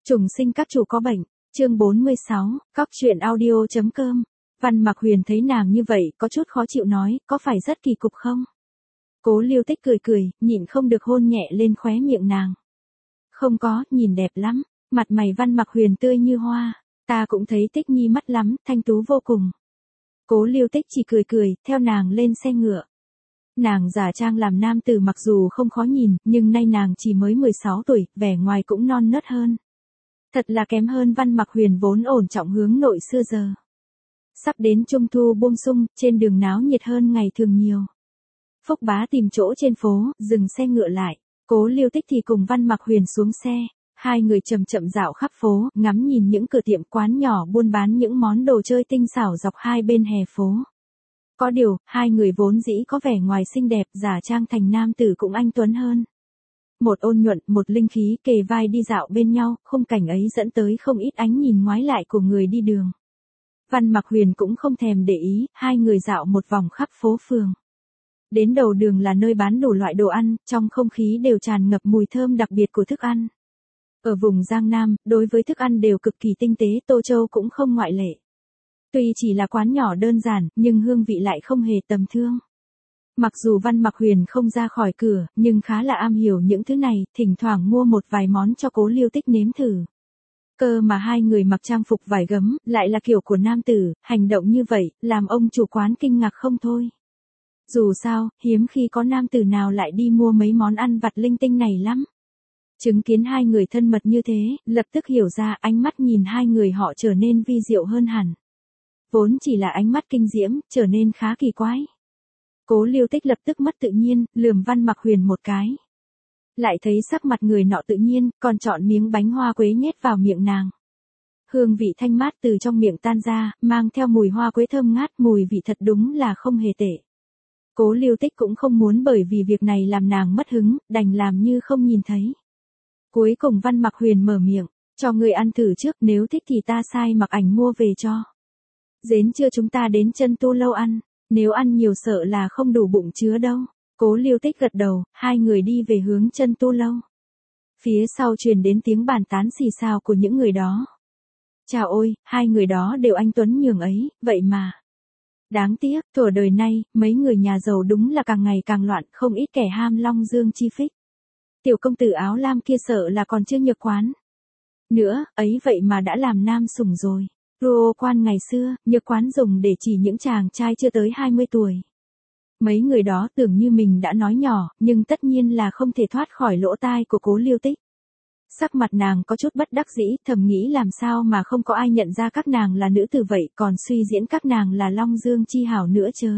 Trùng sinh các chủ có bệnh, chương 46, cóc truyện audio.com. Văn Mặc Huyền thấy nàng như vậy, có chút khó chịu nói, có phải rất kỳ cục không? Cố Lưu Tích cười cười, nhịn không được hôn nhẹ lên khóe miệng nàng. Không có, nhìn đẹp lắm, mặt mày Văn Mặc Huyền tươi như hoa, ta cũng thấy Tích Nhi mắt lắm, thanh tú vô cùng. Cố Lưu Tích chỉ cười cười, theo nàng lên xe ngựa. Nàng giả trang làm nam tử mặc dù không khó nhìn, nhưng nay nàng chỉ mới 16 tuổi, vẻ ngoài cũng non nớt hơn. Thật là kém hơn Văn Mặc Huyền vốn ổn trọng hướng nội xưa giờ. Sắp đến Trung Thu buông sung, trên đường náo nhiệt hơn ngày thường nhiều. Phúc Bá tìm chỗ trên phố, dừng xe ngựa lại. Cố Lưu Tích thì cùng Văn Mặc Huyền xuống xe. Hai người chậm chậm dạo khắp phố, ngắm nhìn những cửa tiệm quán nhỏ buôn bán những món đồ chơi tinh xảo dọc hai bên hè phố. Có điều, hai người vốn dĩ có vẻ ngoài xinh đẹp, giả trang thành nam tử cũng anh tuấn hơn. Một ôn nhuận, một linh khí kề vai đi dạo bên nhau, khung cảnh ấy dẫn tới không ít ánh nhìn ngoái lại của người đi đường. Văn Mặc Huyền cũng không thèm để ý, hai người dạo một vòng khắp phố phường. Đến đầu đường là nơi bán đủ loại đồ ăn, trong không khí đều tràn ngập mùi thơm đặc biệt của thức ăn. Ở vùng Giang Nam, đối với thức ăn đều cực kỳ tinh tế, Tô Châu cũng không ngoại lệ. Tuy chỉ là quán nhỏ đơn giản, nhưng hương vị lại không hề tầm thường. Mặc dù Văn Mặc Huyền không ra khỏi cửa, nhưng khá là am hiểu những thứ này, thỉnh thoảng mua một vài món cho Cố Lưu Tích nếm thử. Cơ mà hai người mặc trang phục vải gấm, lại là kiểu của nam tử, hành động như vậy, làm ông chủ quán kinh ngạc không thôi. Dù sao, hiếm khi có nam tử nào lại đi mua mấy món ăn vặt linh tinh này lắm. Chứng kiến hai người thân mật như thế, lập tức hiểu ra ánh mắt nhìn hai người họ trở nên vi diệu hơn hẳn. Vốn chỉ là ánh mắt kinh diễm, trở nên khá kỳ quái. Cố Lưu Tích lập tức mất tự nhiên, lườm Văn Mặc Huyền một cái. Lại thấy sắc mặt người nọ tự nhiên, còn chọn miếng bánh hoa quế nhét vào miệng nàng. Hương vị thanh mát từ trong miệng tan ra, mang theo mùi hoa quế thơm ngát, mùi vị thật đúng là không hề tệ. Cố Lưu Tích cũng không muốn bởi vì việc này làm nàng mất hứng, đành làm như không nhìn thấy. Cuối cùng Văn Mặc Huyền mở miệng, cho người ăn thử trước, nếu thích thì ta sai mặc ảnh mua về cho. Đến trưa chúng ta đến Chân Tu Lâu ăn, nếu ăn nhiều sợ là không đủ bụng chứa đâu. Cố Lưu Tích gật đầu, hai người đi về hướng Chân Tu Lâu. Phía sau truyền đến tiếng bàn tán xì xào của những người đó. Chào ôi, hai người đó đều anh tuấn nhường ấy, vậy mà. Đáng tiếc, thuở đời nay, mấy người nhà giàu đúng là càng ngày càng loạn, không ít kẻ ham long dương chi phích. Tiểu công tử áo lam kia sợ là còn chưa nhược quán. Nữa, ấy vậy mà đã làm nam sủng rồi. Ruo quan ngày xưa, nhược quán dùng để chỉ những chàng trai chưa tới 20 tuổi. Mấy người đó tưởng như mình đã nói nhỏ, nhưng tất nhiên là không thể thoát khỏi lỗ tai của Cố Lưu Tích. Sắc mặt nàng có chút bất đắc dĩ, thầm nghĩ làm sao mà không có ai nhận ra các nàng là nữ tử vậy, còn suy diễn các nàng là long dương chi hảo nữa chớ.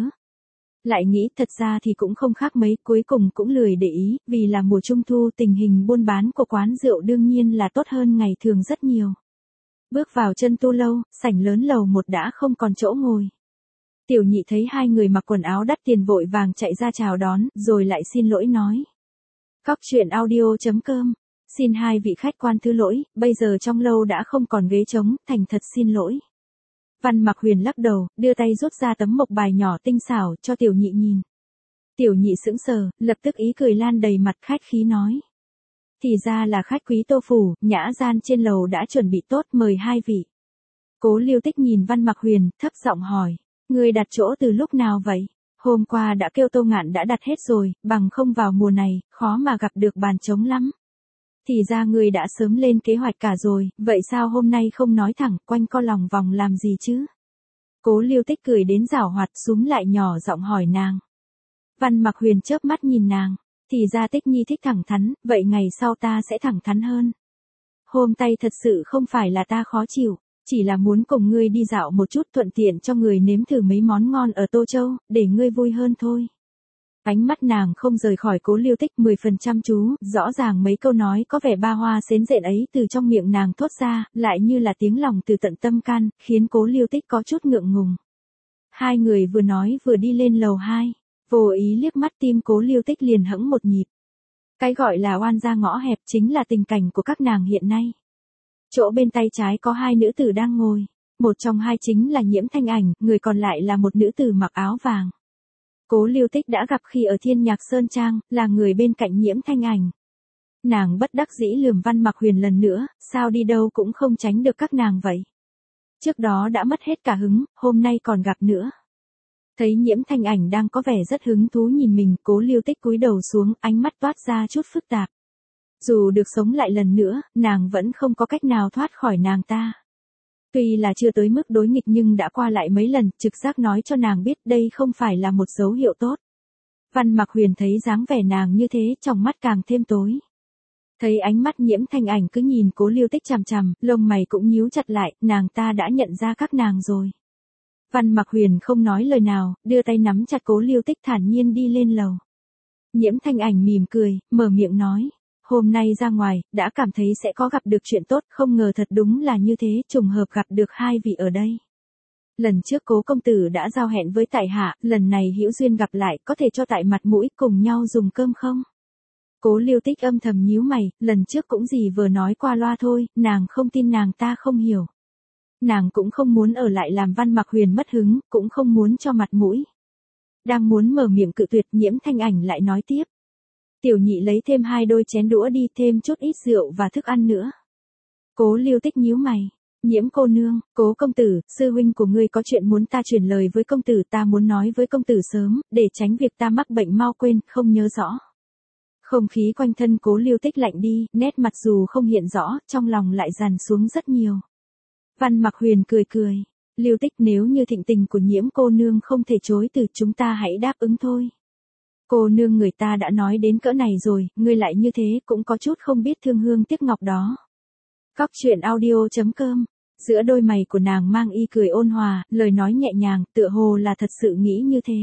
Lại nghĩ thật ra thì cũng không khác mấy, cuối cùng cũng lười để ý, vì là mùa trung thu tình hình buôn bán của quán rượu đương nhiên là tốt hơn ngày thường rất nhiều. Bước vào Chân Tu Lâu, sảnh lớn lầu một đã không còn chỗ ngồi. Tiểu Nhị thấy hai người mặc quần áo đắt tiền vội vàng chạy ra chào đón, rồi lại xin lỗi nói. Cóc truyện audio.com, xin hai vị khách quan thứ lỗi, bây giờ trong lâu đã không còn ghế trống, thành thật xin lỗi. Văn Mặc Huyền lắc đầu, đưa tay rút ra tấm mộc bài nhỏ tinh xảo cho Tiểu Nhị nhìn. Tiểu Nhị sững sờ, lập tức ý cười lan đầy mặt, khách khí nói. Thì ra là khách quý Tô phủ, nhã gian trên lầu đã chuẩn bị tốt, mời hai vị. Cố Lưu Tích nhìn Văn Mặc Huyền, thấp giọng hỏi. Người đặt chỗ từ lúc nào vậy? Hôm qua đã kêu Tô Ngạn đã đặt hết rồi, bằng không vào mùa này, khó mà gặp được bàn trống lắm. Thì ra người đã sớm lên kế hoạch cả rồi, vậy sao hôm nay không nói thẳng, quanh co lòng vòng làm gì chứ? Cố Lưu Tích cười đến giảo hoạt, súm lại nhỏ giọng hỏi nàng. Văn Mặc Huyền chớp mắt nhìn nàng, thì ra Tích Nhi thích thẳng thắn, vậy ngày sau ta sẽ thẳng thắn hơn. Hôm tay thật sự không phải là ta khó chịu. Chỉ là muốn cùng ngươi đi dạo một chút, thuận tiện cho người nếm thử mấy món ngon ở Tô Châu, để ngươi vui hơn thôi. Ánh mắt nàng không rời khỏi Cố Lưu Tích 10% chú, rõ ràng mấy câu nói có vẻ ba hoa xến rện ấy từ trong miệng nàng thốt ra, lại như là tiếng lòng từ tận tâm can, khiến Cố Lưu Tích có chút ngượng ngùng. Hai người vừa nói vừa đi lên lầu 2, vô ý liếc mắt tim Cố Lưu Tích liền hẫng một nhịp. Cái gọi là oan gia ngõ hẹp chính là tình cảnh của các nàng hiện nay. Chỗ bên tay trái có hai nữ tử đang ngồi, một trong hai chính là Nhiễm Thanh Ảnh, người còn lại là một nữ tử mặc áo vàng. Cố Lưu Tích đã gặp khi ở Thiên Nhạc Sơn Trang, là người bên cạnh Nhiễm Thanh Ảnh. Nàng bất đắc dĩ lườm Văn Mặc Huyền lần nữa, sao đi đâu cũng không tránh được các nàng vậy. Trước đó đã mất hết cả hứng, hôm nay còn gặp nữa. Thấy Nhiễm Thanh Ảnh đang có vẻ rất hứng thú nhìn mình, Cố Lưu Tích cúi đầu xuống, ánh mắt toát ra chút phức tạp. Dù được sống lại lần nữa, nàng vẫn không có cách nào thoát khỏi nàng ta. Tuy là chưa tới mức đối nghịch nhưng đã qua lại mấy lần, trực giác nói cho nàng biết đây không phải là một dấu hiệu tốt. Văn Mặc Huyền thấy dáng vẻ nàng như thế, trong mắt càng thêm tối. Thấy ánh mắt Nhiễm Thanh Ảnh cứ nhìn Cố Lưu Tích chằm chằm, lông mày cũng nhíu chặt lại, nàng ta đã nhận ra các nàng rồi. Văn Mặc Huyền không nói lời nào, đưa tay nắm chặt Cố Lưu Tích thản nhiên đi lên lầu. Nhiễm Thanh Ảnh mỉm cười, mở miệng nói. Hôm nay ra ngoài, đã cảm thấy sẽ có gặp được chuyện tốt, không ngờ thật đúng là như thế, trùng hợp gặp được hai vị ở đây. Lần trước Cố công tử đã giao hẹn với tại hạ, lần này hữu duyên gặp lại, có thể cho tại mặt mũi cùng nhau dùng cơm không? Cố Lưu Tích âm thầm nhíu mày, lần trước cũng gì vừa nói qua loa thôi, nàng không tin nàng ta không hiểu. Nàng cũng không muốn ở lại làm Văn Mặc Huyền mất hứng, cũng không muốn cho mặt mũi. Đang muốn mở miệng cự tuyệt, Nhiễm Thanh Ảnh lại nói tiếp. Tiểu nhị lấy thêm 2 đôi chén đũa đi, thêm chút ít rượu và thức ăn nữa. Cố Lưu Tích nhíu mày. Nhiễm cô nương, Cố công tử, sư huynh của ngươi có chuyện muốn ta truyền lời với công tử, ta muốn nói với công tử sớm, để tránh việc ta mắc bệnh mau quên, không nhớ rõ. Không khí quanh thân Cố Lưu Tích lạnh đi, nét mặt dù không hiện rõ, trong lòng lại dằn xuống rất nhiều. Văn Mặc Huyền cười cười. Lưu Tích, nếu như thịnh tình của Nhiễm cô nương không thể chối từ, chúng ta hãy đáp ứng thôi. Cô nương, người ta đã nói đến cỡ này rồi, ngươi lại như thế cũng có chút không biết thương hương tiếc ngọc đó. Cóc truyện audio.com. Giữa đôi mày của nàng mang y cười ôn hòa, lời nói nhẹ nhàng, tựa hồ là thật sự nghĩ như thế.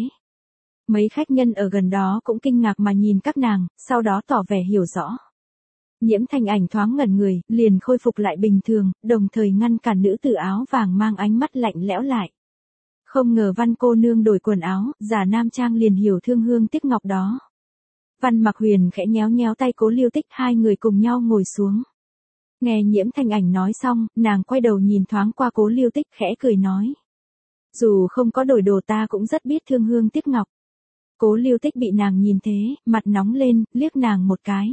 Mấy khách nhân ở gần đó cũng kinh ngạc mà nhìn các nàng, sau đó tỏ vẻ hiểu rõ. Nhiễm Thanh Ảnh thoáng ngẩn người, liền khôi phục lại bình thường, đồng thời ngăn cản nữ tử áo vàng mang ánh mắt lạnh lẽo lại. Không ngờ Văn cô nương đổi quần áo, giả nam trang liền hiểu thương hương tiếc ngọc đó. Văn Mặc Huyền khẽ nhéo nhéo tay Cố Lưu Tích, hai người cùng nhau ngồi xuống. Nghe Nhiễm Thanh Ảnh nói xong, nàng quay đầu nhìn thoáng qua Cố Lưu Tích, khẽ cười nói. Dù không có đổi đồ ta cũng rất biết thương hương tiếc ngọc. Cố Lưu Tích bị nàng nhìn thế, mặt nóng lên, liếc nàng một cái.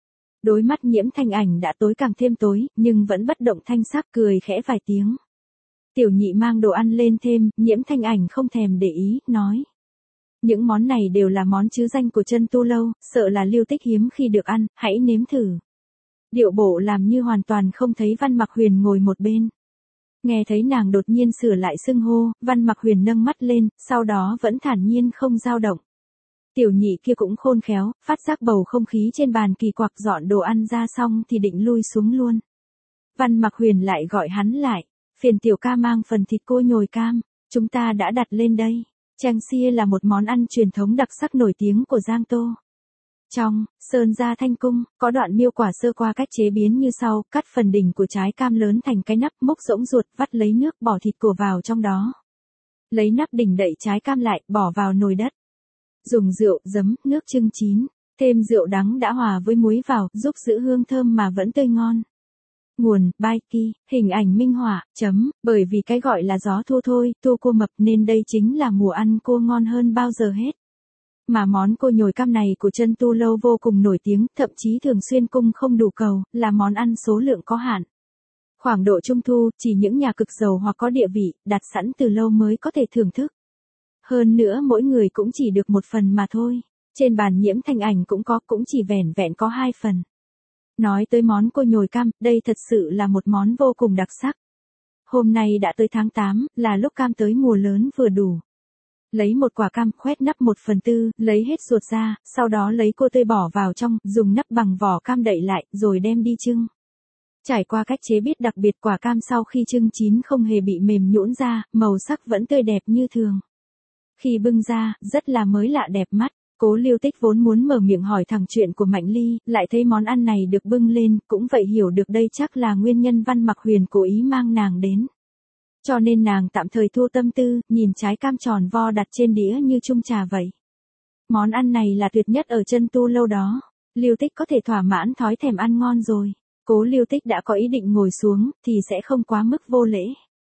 Đôi mắt Nhiễm Thanh Ảnh đã tối càng thêm tối, nhưng vẫn bất động thanh sắc, cười khẽ vài tiếng. Tiểu nhị mang đồ ăn lên thêm, Nhiễm Thanh Ảnh không thèm để ý, nói. Những món này đều là món chứ danh của Chân Tu Lâu, sợ là Lưu Tích hiếm khi được ăn, hãy nếm thử. Điệu bộ làm như hoàn toàn không thấy Văn Mặc Huyền ngồi một bên. Nghe thấy nàng đột nhiên sửa lại xưng hô, Văn Mặc Huyền nâng mắt lên, sau đó vẫn thản nhiên không dao động. Tiểu nhị kia cũng khôn khéo, phát giác bầu không khí trên bàn kỳ quặc, dọn đồ ăn ra xong thì định lui xuống luôn. Văn Mặc Huyền lại gọi hắn lại, phiền tiểu ca mang phần thịt cua nhồi cam, chúng ta đã đặt lên đây. Chang xia là một món ăn truyền thống đặc sắc nổi tiếng của Giang Tô. Trong Sơn Gia Thanh Cung, có đoạn miêu quả sơ qua cách chế biến như sau: cắt phần đỉnh của trái cam lớn thành cái nắp, múc rỗng ruột, vắt lấy nước, bỏ thịt cua vào trong đó. Lấy nắp đỉnh đậy trái cam lại, bỏ vào nồi đất. Dùng rượu, giấm, nước chưng chín, thêm rượu đắng đã hòa với muối vào, giúp giữ hương thơm mà vẫn tươi ngon. Nguồn, Baiki, hình ảnh minh họa, bởi vì cái gọi là gió thu thôi, thu cua mập nên đây chính là mùa ăn cua ngon hơn bao giờ hết. Mà món cua nhồi cam này của Chân Tu Lâu vô cùng nổi tiếng, thậm chí thường xuyên cung không đủ cầu, là món ăn số lượng có hạn. Khoảng độ trung thu, chỉ những nhà cực giàu hoặc có địa vị, đặt sẵn từ lâu mới có thể thưởng thức. Hơn nữa mỗi người cũng chỉ được một phần mà thôi. Trên bàn Nhiễm Thanh Ảnh cũng có, cũng chỉ vẻn vẹn có 2 phần. Nói tới món cua nhồi cam, đây thật sự là một món vô cùng đặc sắc. Hôm nay đã tới tháng 8, là lúc cam tới mùa lớn vừa đủ. Lấy một quả cam, khoét nắp 1/4, lấy hết ruột ra, sau đó lấy cua tươi bỏ vào trong, dùng nắp bằng vỏ cam đậy lại, rồi đem đi chưng. Trải qua cách chế biến đặc biệt, quả cam sau khi chưng chín không hề bị mềm nhũn ra, màu sắc vẫn tươi đẹp như thường. Khi bưng ra, rất là mới lạ đẹp mắt. Cố Lưu Tích vốn muốn mở miệng hỏi thẳng chuyện của Mạnh Ly, lại thấy món ăn này được bưng lên, cũng vậy hiểu được đây chắc là nguyên nhân Văn Mặc Huyền cố ý mang nàng đến. Cho nên nàng tạm thời thu tâm tư, nhìn trái cam tròn vo đặt trên đĩa như chung trà vậy. Món ăn này là tuyệt nhất ở Chân Tu Lâu đó. Lưu Tích có thể thỏa mãn thói thèm ăn ngon rồi. Cố Lưu Tích đã có ý định ngồi xuống, thì sẽ không quá mức vô lễ.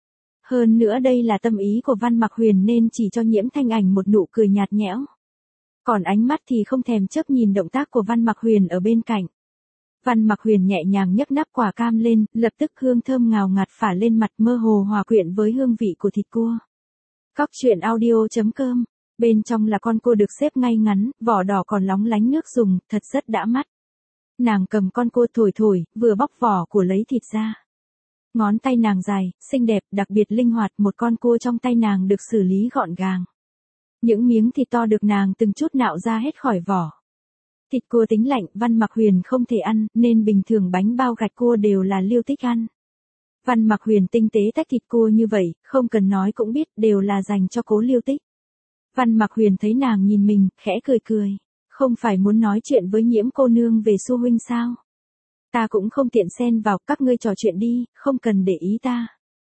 Hơn nữa đây là tâm ý của Văn Mặc Huyền nên chỉ cho Nhiễm Thanh Ảnh một nụ cười nhạt nhẽo. Còn ánh mắt thì không thèm chấp nhìn động tác của Văn Mặc Huyền ở bên cạnh. Văn Mặc Huyền nhẹ nhàng nhấc nắp quả cam lên, lập tức hương thơm ngào ngạt phả lên mặt, mơ hồ hòa quyện với hương vị của thịt cua. Cóc truyện audio.com. Bên trong là con cua được xếp ngay ngắn, vỏ đỏ còn lóng lánh nước dùng, thật rất đã mắt. Nàng cầm con cua thổi thổi, vừa bóc vỏ của lấy thịt ra. Ngón tay nàng dài, xinh đẹp, đặc biệt linh hoạt, một con cua trong tay nàng được xử lý gọn gàng. Những miếng thịt to được nàng từng chút nạo ra hết khỏi vỏ. Thịt cua tính lạnh, Văn Mặc Huyền không thể ăn, nên bình thường bánh bao gạch cua đều là Liêu Tích ăn. Văn Mặc Huyền tinh tế tách thịt cua như vậy, không cần nói cũng biết, đều là dành cho Cố Liêu Tích. Văn Mặc Huyền thấy nàng nhìn mình, khẽ cười cười. Không phải muốn nói chuyện với Nhiễm cô nương về Xu huynh sao? Ta cũng không tiện xen vào, các ngươi trò chuyện đi, không cần để ý ta.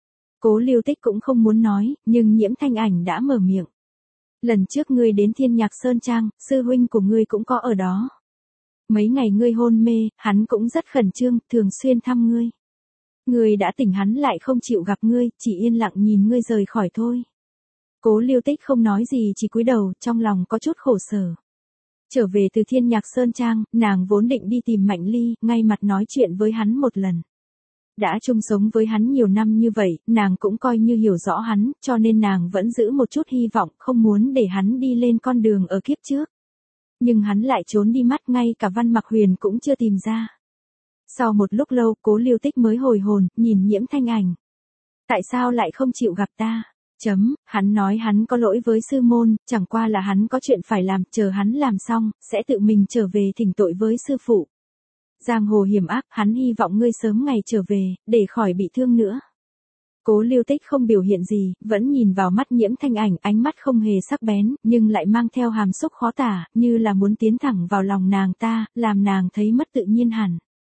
Cố Liêu Tích cũng không muốn nói, nhưng Nhiễm Thanh Ảnh đã mở miệng. Lần trước ngươi đến Thiên Nhạc Sơn Trang, sư huynh của ngươi cũng có ở đó. Mấy ngày ngươi hôn mê, hắn cũng rất khẩn trương, thường xuyên thăm ngươi. Ngươi đã tỉnh hắn lại không chịu gặp ngươi, chỉ yên lặng nhìn ngươi rời khỏi thôi. Cố Liêu Tích không nói gì, chỉ cúi đầu, trong lòng có chút khổ sở. Trở về từ Thiên Nhạc Sơn Trang, nàng vốn định đi tìm Mạnh Ly, ngay mặt nói chuyện với hắn một lần. Đã chung sống với hắn nhiều năm như vậy, nàng cũng coi như hiểu rõ hắn, cho nên nàng vẫn giữ một chút hy vọng, không muốn để hắn đi lên con đường ở kiếp trước. Nhưng hắn lại trốn đi mất, ngay cả Văn Mặc Huyền cũng chưa tìm ra. Sau một lúc lâu, Cố Liêu Tích mới hồi hồn, nhìn Nhiễm Thanh Ảnh. Tại sao lại không chịu gặp ta? Hắn nói hắn có lỗi với sư môn, chẳng qua là hắn có chuyện phải làm, chờ hắn làm xong, sẽ tự mình trở về thỉnh tội với sư phụ. Giang hồ hiểm ác, hắn hy vọng ngươi sớm ngày trở về, để khỏi bị thương nữa. Cố Liêu Tích không biểu hiện gì, vẫn nhìn vào mắt Nhiễm Thanh Ảnh, ánh mắt không hề sắc bén, nhưng lại mang theo hàm xúc khó tả, như là muốn tiến thẳng vào lòng nàng ta, làm nàng thấy mất tự nhiên hẳn.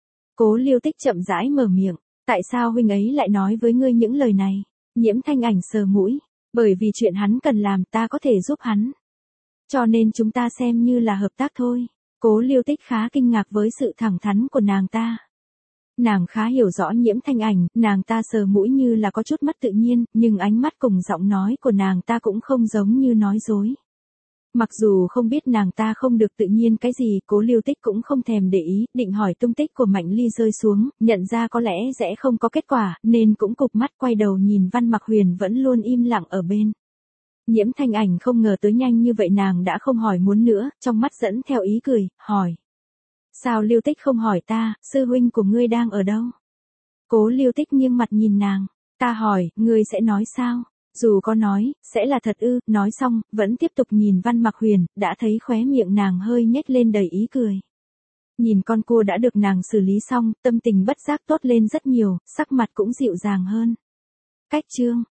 Cố Liêu Tích chậm rãi mở miệng, tại sao huynh ấy lại nói với ngươi những lời này? Nhiễm Thanh Ảnh sờ mũi, bởi vì chuyện hắn cần làm, ta có thể giúp hắn. Cho nên chúng ta xem như là hợp tác thôi. Cố Liêu Tích khá kinh ngạc với sự thẳng thắn của nàng ta. Nàng khá hiểu rõ Nhiễm Thanh Ảnh, nàng ta sờ mũi như là có chút mất tự nhiên, nhưng ánh mắt cùng giọng nói của nàng ta cũng không giống như nói dối. Mặc dù không biết nàng ta không được tự nhiên cái gì, Cố Liêu Tích cũng không thèm để ý, định hỏi tung tích của Mạnh Ly rơi xuống, nhận ra có lẽ sẽ không có kết quả, nên cũng cụp mắt quay đầu nhìn Văn Mặc Huyền vẫn luôn im lặng ở bên. Nhiễm Thanh Ảnh không ngờ tới nhanh như vậy, nàng đã không hỏi muốn nữa, trong mắt dẫn theo ý cười, hỏi. Sao Liêu Tích không hỏi ta, sư huynh của ngươi đang ở đâu? Cố Liêu Tích nghiêng mặt nhìn nàng, ta hỏi, ngươi sẽ nói sao? Dù có nói, sẽ là thật ư? Nói xong, vẫn tiếp tục nhìn Văn Mặc Huyền, đã thấy khóe miệng nàng hơi nhếch lên đầy ý cười. Nhìn con cua đã được nàng xử lý xong, tâm tình bất giác tốt lên rất nhiều, sắc mặt cũng dịu dàng hơn. Cách chương